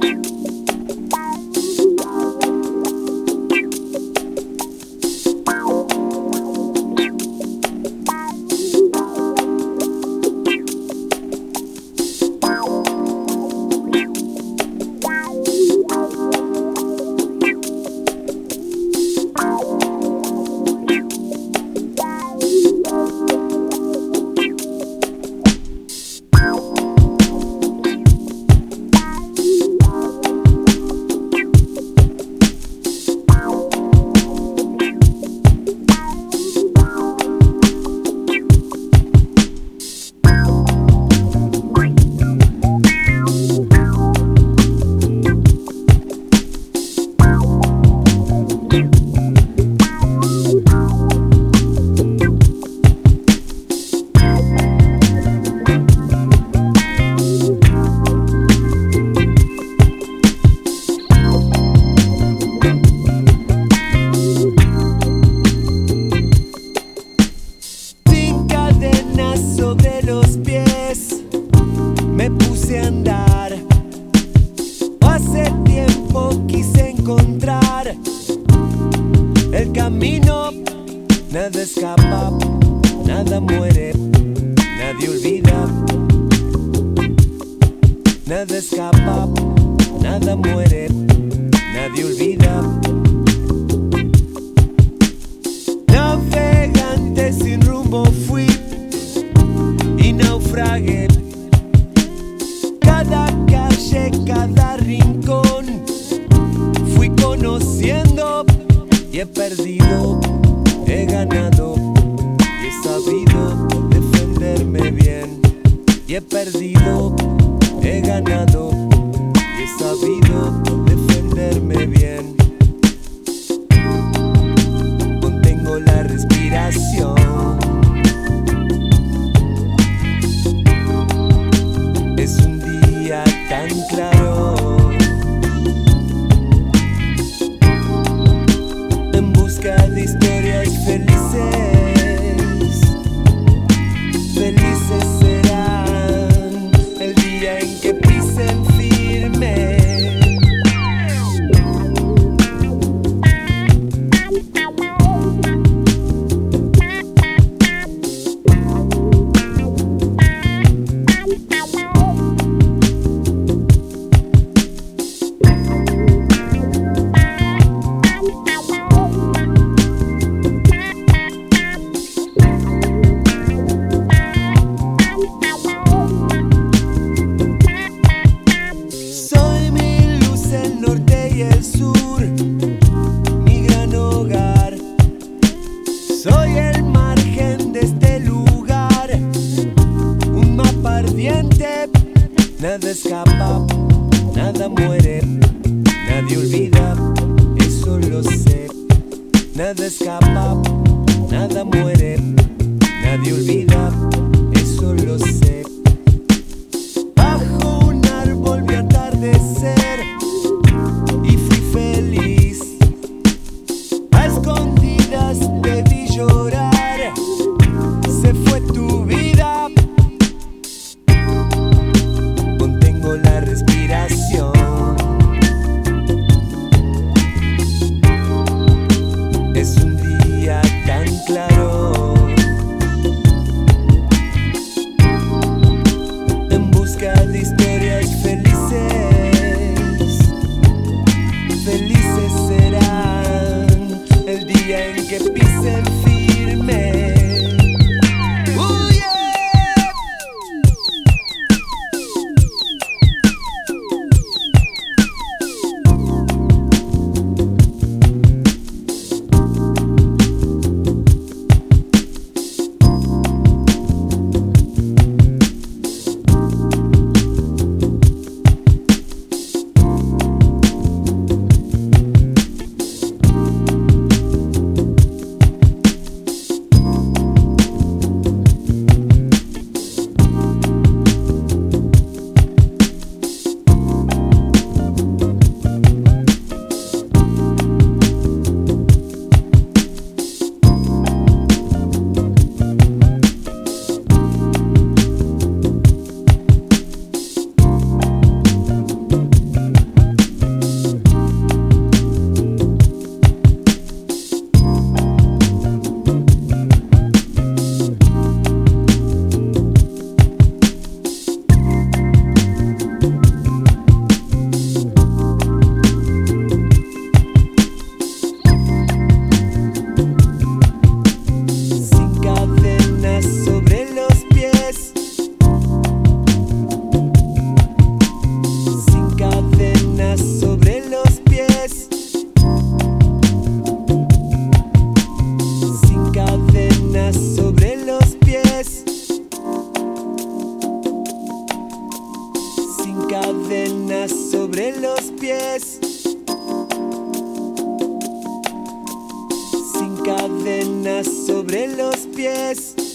Hace tiempo quise encontrar el camino. Nada escapa, nada muere, nadie olvida. Nada escapa, nada muere, nadie olvida. Navegante sin rumbo fui y naufragué. Cada calle, cada rincón fui conociendo y he perdido, he ganado y he sabido defenderme bien. Y he perdido, he ganado y he sabido defenderme bien. Contengo la respiración. Es un día tan claro, en busca de historias felices. Felices serán el día en que pisen firme. Soy el margen de este lugar, un mapa ardiente. Nada escapa, nada muere, nadie olvida, eso lo sé. Nada escapa, nada muere, nadie olvida, eso lo sé. Bajo un árbol vi atardecer y fui feliz. A escondidas te vi llorar, se fue tu vida. Contengo la respiración. Es un día pies, sin cadenas sobre los pies.